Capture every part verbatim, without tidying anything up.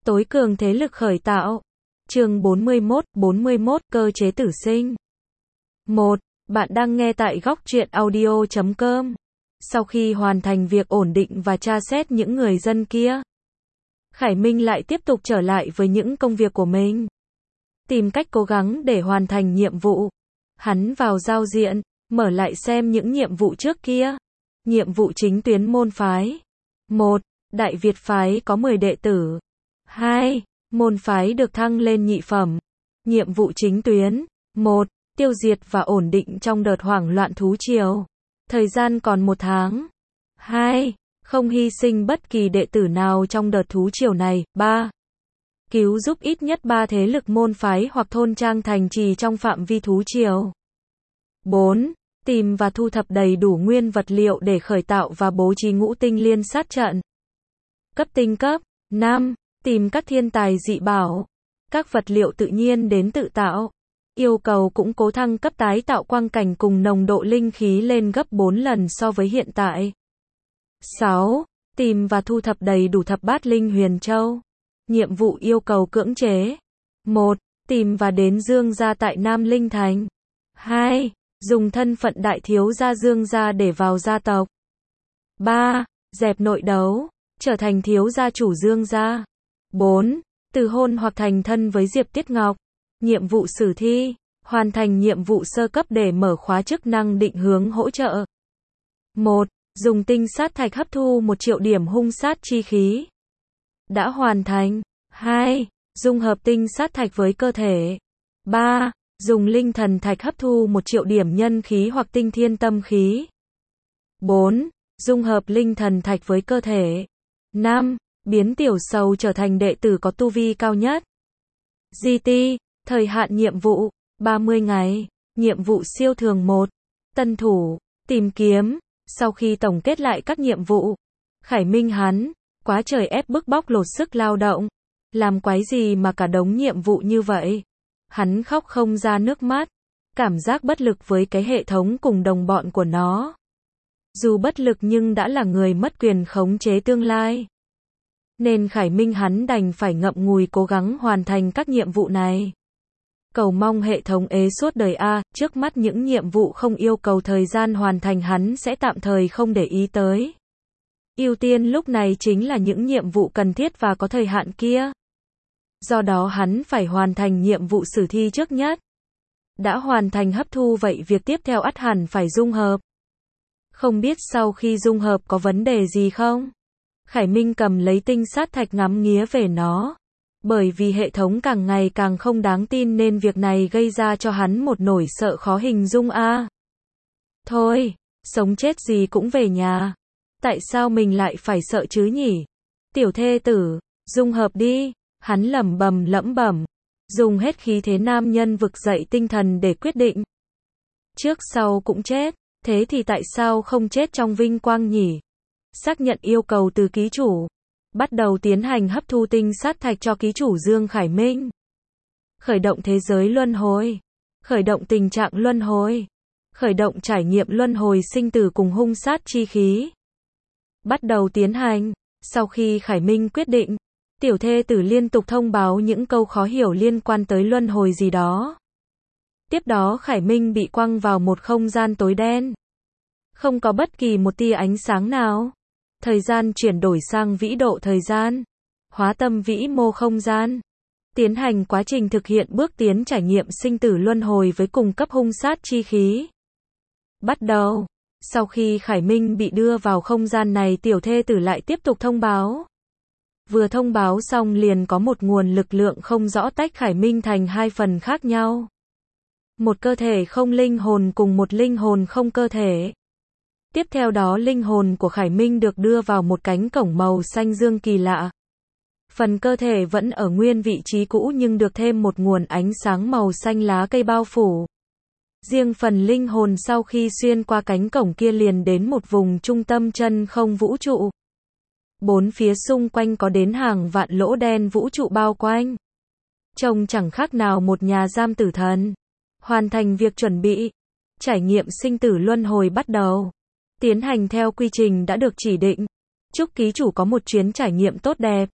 Tối cường thế lực khởi tạo. Chương bốn mươi mốt, bốn mươi mốt, cơ chế tử sinh. một. Bạn đang nghe tại góc truyện audio chấm com. Sau khi hoàn thành việc ổn định và tra xét những người dân kia, Khải Minh lại tiếp tục trở lại với những công việc của mình. Tìm cách cố gắng để hoàn thành nhiệm vụ. Hắn vào giao diện, mở lại xem những nhiệm vụ trước kia. Nhiệm vụ chính tuyến môn phái. một. Đại Việt phái có mười đệ tử. hai. Môn phái được thăng lên nhị phẩm. Nhiệm vụ chính tuyến. một. Tiêu diệt và ổn định trong đợt hoảng loạn thú triều. Thời gian còn một tháng. hai. Không hy sinh bất kỳ đệ tử nào trong đợt thú triều này. ba. Cứu giúp ít nhất ba thế lực môn phái hoặc thôn trang thành trì trong phạm vi thú triều. bốn. Tìm và thu thập đầy đủ nguyên vật liệu để khởi tạo và bố trí ngũ tinh liên sát trận. Cấp tinh cấp. năm. Tìm các thiên tài dị bảo, các vật liệu tự nhiên đến tự tạo. Yêu cầu cũng cố thăng cấp tái tạo quang cảnh cùng nồng độ linh khí lên gấp bốn lần so với hiện tại. sáu. Tìm và thu thập đầy đủ thập bát linh huyền châu. Nhiệm vụ yêu cầu cưỡng chế. một. Tìm và đến Dương gia tại Nam Linh Thành. hai. Dùng thân phận đại thiếu gia Dương gia để vào gia tộc. ba. Dẹp nội đấu, trở thành thiếu gia chủ Dương gia. bốn. Từ hôn hoặc thành thân với Diệp Tiết Ngọc. Nhiệm vụ sử thi. Hoàn thành nhiệm vụ sơ cấp để mở khóa chức năng định hướng hỗ trợ. một. Dùng tinh sát thạch hấp thu một triệu điểm hung sát chi khí. Đã hoàn thành. hai. Dung hợp tinh sát thạch với cơ thể. ba. Dùng linh thần thạch hấp thu một triệu điểm nhân khí hoặc tinh thiên tâm khí. bốn. Dung hợp linh thần thạch với cơ thể. năm. Biến tiểu sầu trở thành đệ tử có tu vi cao nhất. giê tê, thời hạn nhiệm vụ, ba mươi ngày. Nhiệm vụ siêu thường một. Tân thủ, tìm kiếm. Sau khi tổng kết lại các nhiệm vụ, Khải Minh hắn, quá trời ép bức bóc lột sức lao động. Làm quái gì mà cả đống nhiệm vụ như vậy. Hắn khóc không ra nước mắt. Cảm giác bất lực với cái hệ thống cùng đồng bọn của nó. Dù bất lực nhưng đã là người mất quyền khống chế tương lai. Nên Khải Minh hắn đành phải ngậm ngùi cố gắng hoàn thành các nhiệm vụ này. Cầu mong hệ thống ế suốt đời a, trước mắt những nhiệm vụ không yêu cầu thời gian hoàn thành hắn sẽ tạm thời không để ý tới. Ưu tiên lúc này chính là những nhiệm vụ cần thiết và có thời hạn kia. Do đó hắn phải hoàn thành nhiệm vụ sử thi trước nhất. Đã hoàn thành hấp thu vậy việc tiếp theo ắt hẳn phải dung hợp. Không biết sau khi dung hợp có vấn đề gì không? Khải Minh cầm lấy tinh sát thạch ngắm nghía về nó. Bởi vì hệ thống càng ngày càng không đáng tin nên việc này gây ra cho hắn một nỗi sợ khó hình dung a. À. Thôi, sống chết gì cũng về nhà. Tại sao mình lại phải sợ chứ nhỉ? Tiểu thê tử, dung hợp đi. Hắn lẩm bẩm lẩm bẩm. Dùng hết khí thế nam nhân vực dậy tinh thần để quyết định. Trước sau cũng chết. Thế thì tại sao không chết trong vinh quang nhỉ? Xác nhận yêu cầu từ ký chủ. Bắt đầu tiến hành hấp thu tinh sát thạch cho ký chủ Dương Khải Minh. Khởi động thế giới luân hồi. Khởi động tình trạng luân hồi. Khởi động trải nghiệm luân hồi sinh tử cùng hung sát chi khí. Bắt đầu tiến hành. Sau khi Khải Minh quyết định, tiểu thê tử liên tục thông báo những câu khó hiểu liên quan tới luân hồi gì đó. Tiếp đó Khải Minh bị quăng vào một không gian tối đen. Không có bất kỳ một tia ánh sáng nào. Thời gian chuyển đổi sang vĩ độ thời gian. Hóa tâm vĩ mô không gian. Tiến hành quá trình thực hiện bước tiến trải nghiệm sinh tử luân hồi với cùng cấp hung sát chi khí. Bắt đầu. Sau khi Khải Minh bị đưa vào không gian này tiểu thê tử lại tiếp tục thông báo. Vừa thông báo xong liền có một nguồn lực lượng không rõ tách Khải Minh thành hai phần khác nhau. Một cơ thể không linh hồn cùng một linh hồn không cơ thể. Tiếp theo đó linh hồn của Khải Minh được đưa vào một cánh cổng màu xanh dương kỳ lạ. Phần cơ thể vẫn ở nguyên vị trí cũ nhưng được thêm một nguồn ánh sáng màu xanh lá cây bao phủ. Riêng phần linh hồn sau khi xuyên qua cánh cổng kia liền đến một vùng trung tâm chân không vũ trụ. Bốn phía xung quanh có đến hàng vạn lỗ đen vũ trụ bao quanh. Trông chẳng khác nào một nhà giam tử thần. Hoàn thành việc chuẩn bị. Trải nghiệm sinh tử luân hồi bắt đầu. Tiến hành theo quy trình đã được chỉ định. Chúc ký chủ có một chuyến trải nghiệm tốt đẹp.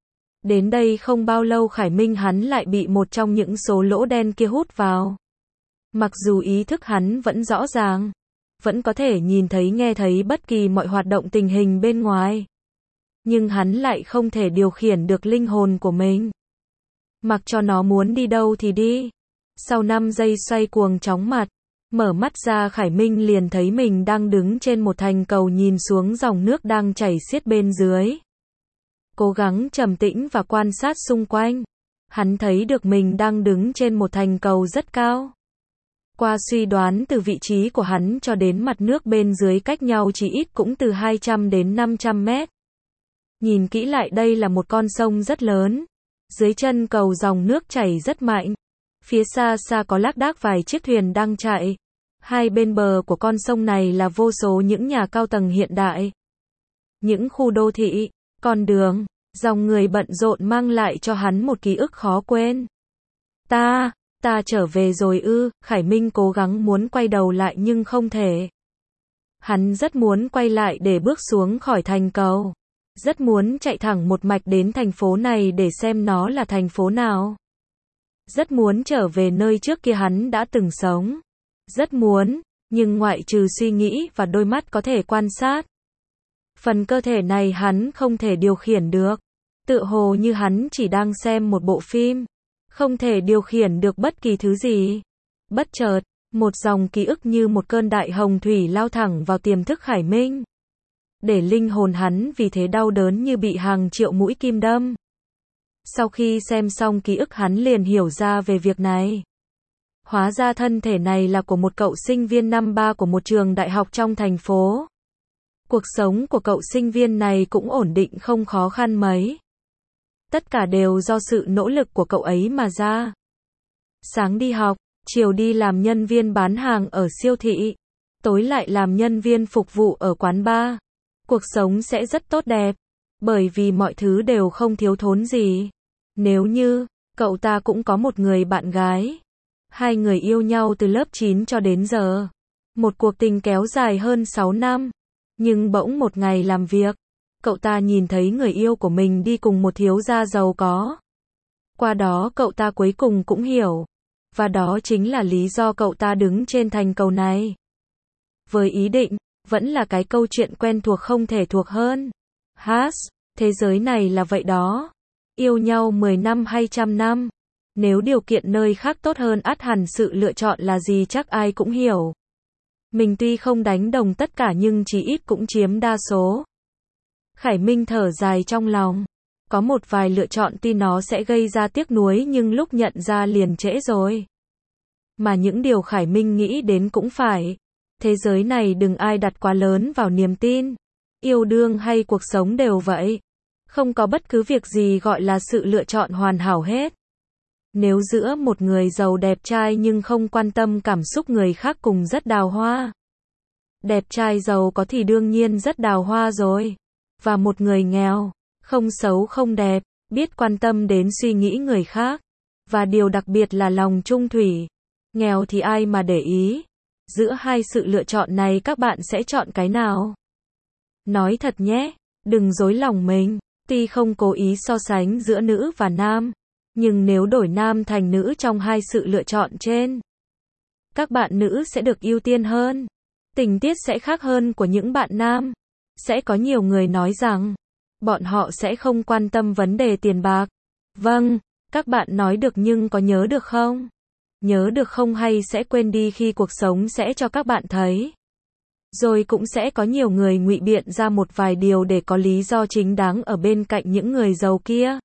Đến đây không bao lâu Khải Minh hắn lại bị một trong những số lỗ đen kia hút vào. Mặc dù ý thức hắn vẫn rõ ràng, vẫn có thể nhìn thấy nghe thấy bất kỳ mọi hoạt động tình hình bên ngoài. Nhưng hắn lại không thể điều khiển được linh hồn của mình. Mặc cho nó muốn đi đâu thì đi. Sau năm giây xoay cuồng chóng mặt, mở mắt ra Khải Minh liền thấy mình đang đứng trên một thành cầu nhìn xuống dòng nước đang chảy xiết bên dưới. Cố gắng trầm tĩnh và quan sát xung quanh. Hắn thấy được mình đang đứng trên một thành cầu rất cao. Qua suy đoán từ vị trí của hắn cho đến mặt nước bên dưới cách nhau chỉ ít cũng từ hai trăm đến năm trăm mét. Nhìn kỹ lại đây là một con sông rất lớn. Dưới chân cầu dòng nước chảy rất mạnh. Phía xa xa có lác đác vài chiếc thuyền đang chạy. Hai bên bờ của con sông này là vô số những nhà cao tầng hiện đại. Những khu đô thị, con đường, dòng người bận rộn mang lại cho hắn một ký ức khó quên. Ta, ta trở về rồi ư, Khải Minh cố gắng muốn quay đầu lại nhưng không thể. Hắn rất muốn quay lại để bước xuống khỏi thành cầu. Rất muốn chạy thẳng một mạch đến thành phố này để xem nó là thành phố nào. Rất muốn trở về nơi trước kia hắn đã từng sống. Rất muốn, nhưng ngoại trừ suy nghĩ và đôi mắt có thể quan sát. Phần cơ thể này hắn không thể điều khiển được. Tựa hồ như hắn chỉ đang xem một bộ phim. Không thể điều khiển được bất kỳ thứ gì. Bất chợt, một dòng ký ức như một cơn đại hồng thủy lao thẳng vào tiềm thức Khải Minh. Để linh hồn hắn vì thế đau đớn như bị hàng triệu mũi kim đâm. Sau khi xem xong ký ức hắn liền hiểu ra về việc này. Hóa ra thân thể này là của một cậu sinh viên năm ba của một trường đại học trong thành phố. Cuộc sống của cậu sinh viên này cũng ổn định không khó khăn mấy. Tất cả đều do sự nỗ lực của cậu ấy mà ra. Sáng đi học, chiều đi làm nhân viên bán hàng ở siêu thị, tối lại làm nhân viên phục vụ ở quán bar. Cuộc sống sẽ rất tốt đẹp, bởi vì mọi thứ đều không thiếu thốn gì. Nếu như, cậu ta cũng có một người bạn gái. Hai người yêu nhau từ lớp chín cho đến giờ. Một cuộc tình kéo dài hơn sáu năm. Nhưng bỗng một ngày làm việc, cậu ta nhìn thấy người yêu của mình đi cùng một thiếu gia giàu có. Qua đó cậu ta cuối cùng cũng hiểu. Và đó chính là lý do cậu ta đứng trên thành cầu này. Với ý định, vẫn là cái câu chuyện quen thuộc không thể thuộc hơn. Hát, thế giới này là vậy đó. Yêu nhau mười năm hay trăm năm. Nếu điều kiện nơi khác tốt hơn ắt hẳn sự lựa chọn là gì chắc ai cũng hiểu. Mình tuy không đánh đồng tất cả nhưng chỉ ít cũng chiếm đa số. Khải Minh thở dài trong lòng. Có một vài lựa chọn tuy nó sẽ gây ra tiếc nuối nhưng lúc nhận ra liền trễ rồi. Mà những điều Khải Minh nghĩ đến cũng phải. Thế giới này đừng ai đặt quá lớn vào niềm tin. Yêu đương hay cuộc sống đều vậy. Không có bất cứ việc gì gọi là sự lựa chọn hoàn hảo hết. Nếu giữa một người giàu đẹp trai nhưng không quan tâm cảm xúc người khác cùng rất đào hoa. Đẹp trai giàu có thì đương nhiên rất đào hoa rồi. Và một người nghèo, không xấu không đẹp, biết quan tâm đến suy nghĩ người khác. Và điều đặc biệt là lòng trung thủy. Nghèo thì ai mà để ý. Giữa hai sự lựa chọn này các bạn sẽ chọn cái nào? Nói thật nhé, đừng dối lòng mình. Tuy không cố ý so sánh giữa nữ và nam. Nhưng nếu đổi nam thành nữ trong hai sự lựa chọn trên, các bạn nữ sẽ được ưu tiên hơn. Tình tiết sẽ khác hơn của những bạn nam. Sẽ có nhiều người nói rằng, bọn họ sẽ không quan tâm vấn đề tiền bạc. Vâng, các bạn nói được nhưng có nhớ được không? Nhớ được không hay sẽ quên đi khi cuộc sống sẽ cho các bạn thấy. Rồi cũng sẽ có nhiều người ngụy biện ra một vài điều để có lý do chính đáng ở bên cạnh những người giàu kia.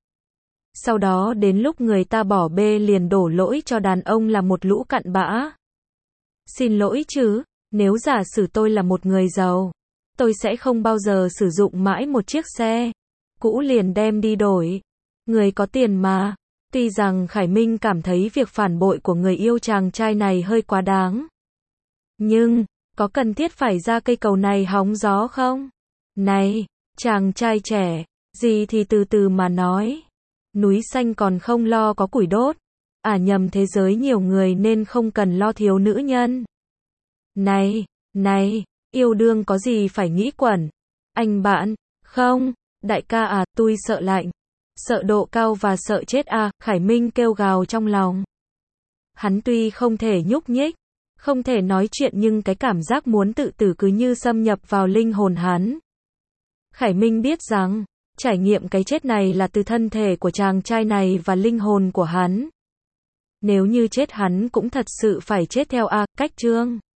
Sau đó đến lúc người ta bỏ bê liền đổ lỗi cho đàn ông là một lũ cặn bã. Xin lỗi chứ, nếu giả sử tôi là một người giàu, tôi sẽ không bao giờ sử dụng mãi một chiếc xe cũ liền đem đi đổi. Người có tiền mà. Tuy rằng Khải Minh cảm thấy việc phản bội của người yêu chàng trai này hơi quá đáng. Nhưng, có cần thiết phải ra cây cầu này hóng gió không? Này, chàng trai trẻ, gì thì từ từ mà nói. Núi xanh còn không lo có củi đốt. À nhầm, thế giới nhiều người nên không cần lo thiếu nữ nhân. Này, này, yêu đương có gì phải nghĩ quẩn. Anh bạn, không, đại ca à, tôi sợ lạnh. Sợ độ cao và sợ chết à, Khải Minh kêu gào trong lòng. Hắn tuy không thể nhúc nhích, không thể nói chuyện nhưng cái cảm giác muốn tự tử cứ như xâm nhập vào linh hồn hắn. Khải Minh biết rằng, trải nghiệm cái chết này là từ thân thể của chàng trai này và linh hồn của hắn. Nếu như chết hắn cũng thật sự phải chết theo a cách chương.